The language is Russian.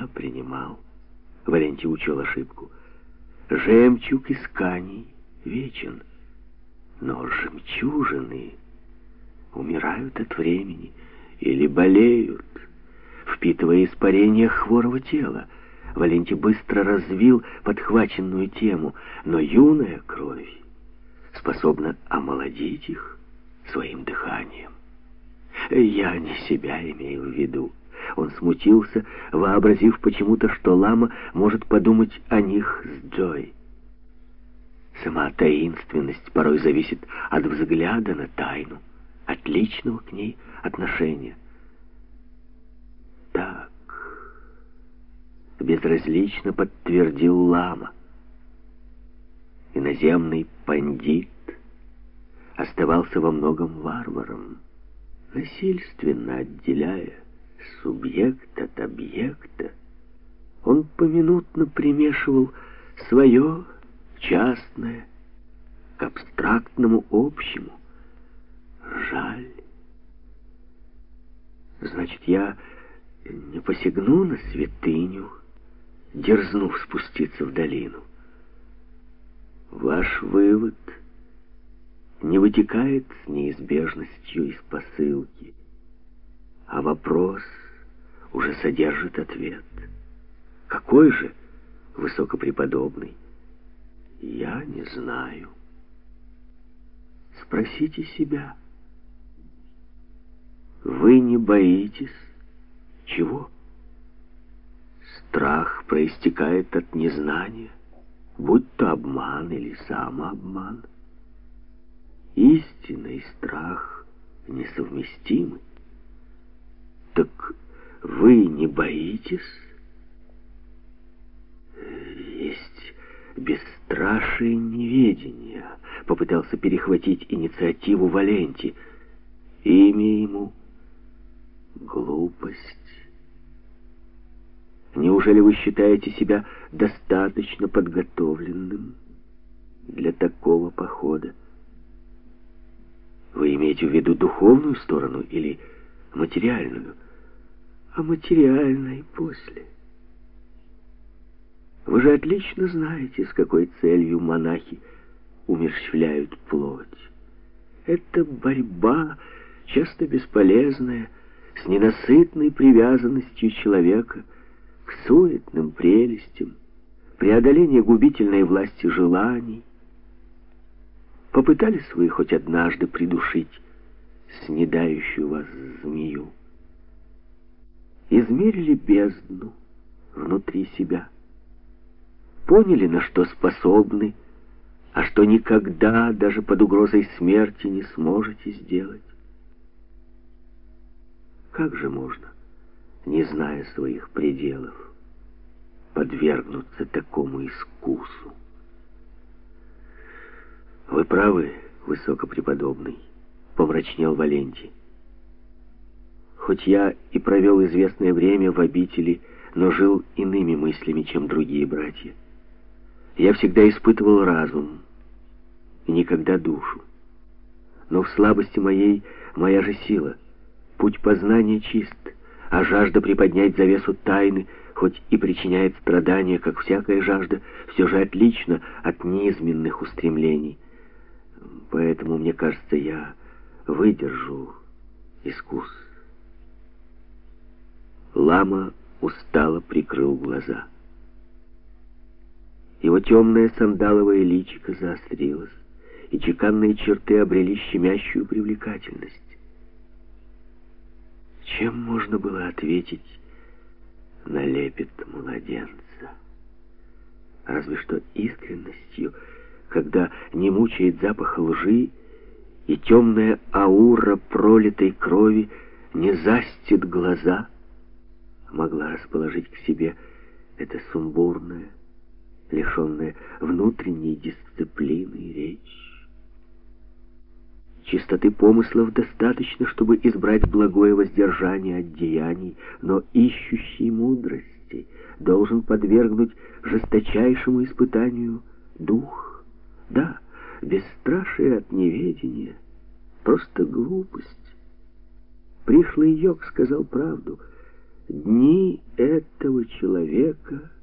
принимал. Валентий учел ошибку. Жемчуг исканий вечен, но жемчужины умирают от времени или болеют, впитывая испарение хворого тела. Валентий быстро развил подхваченную тему, но юная кровь способна омолодить их своим дыханием. Я не себя имею в виду. Он смутился, вообразив почему-то, что лама может подумать о них с Джой. Сама таинственность порой зависит от взгляда на тайну, от личного к ней отношения. Так, безразлично подтвердил лама. Иноземный пандит оставался во многом варваром, насильственно отделяя субъект от объекта. Он поминутно примешивал свое частное к абстрактному общему. Жаль. Значит, я не посягну на святыню, дерзнув спуститься в долину. Ваш вывод не вытекает с неизбежностью из посылки, а вопрос уже содержит ответ. Какой же, высокопреподобный? Я не знаю. Спросите себя. Вы не боитесь чего? Страх проистекает от незнания, будь то обман или самообман. Истина и страх несовместимы. Так вы не боитесь? Есть бесстрашие неведения. Попытался перехватить инициативу Валентий. Имя ему — глупость. Неужели вы считаете себя достаточно подготовленным для такого похода? Вы имеете в виду духовную сторону или материальную? А материальной после. Вы же отлично знаете, с какой целью монахи умерщвляют плоть. Это борьба, часто бесполезная, с ненасытной привязанностью человека к суетным прелестям, преодоление губительной власти желаний. Попытались вы хоть однажды придушить снедающую вас змею? Измерили бездну внутри себя? Поняли, на что способны, а что никогда, даже под угрозой смерти, не сможете сделать? Как же можно, не зная своих пределов, подвергнуться такому искусу? Вы правы, высокопреподобный, помрачнел Валентий. Хоть я и провел известное время в обители, но жил иными мыслями, чем другие братья. Я всегда испытывал разум и никогда душу. Но в слабости моей моя же сила. Путь познания чист, а жажда приподнять завесу тайны, хоть и причиняет страдания, как всякая жажда, все же отлично от низменных устремлений. Поэтому, мне кажется, я выдержу искус. Лама устало прикрыл глаза. Его темное сандаловое личико заострилось, и чеканные черты обрели щемящую привлекательность. Чем можно было ответить на лепет младенца? Разве что искренностью, когда не мучает запах лжи, и темная аура пролитой крови не застит глаза, могла расположить к себе эта сумбурная, лишенная внутренней дисциплины речь. Чистоты помыслов достаточно, чтобы избрать благое воздержание от деяний, но ищущий мудрости должен подвергнуть жесточайшему испытанию дух. Да, бесстрашие от неведения — просто глупость. Пришлый йог сказал правду. Дни этого человека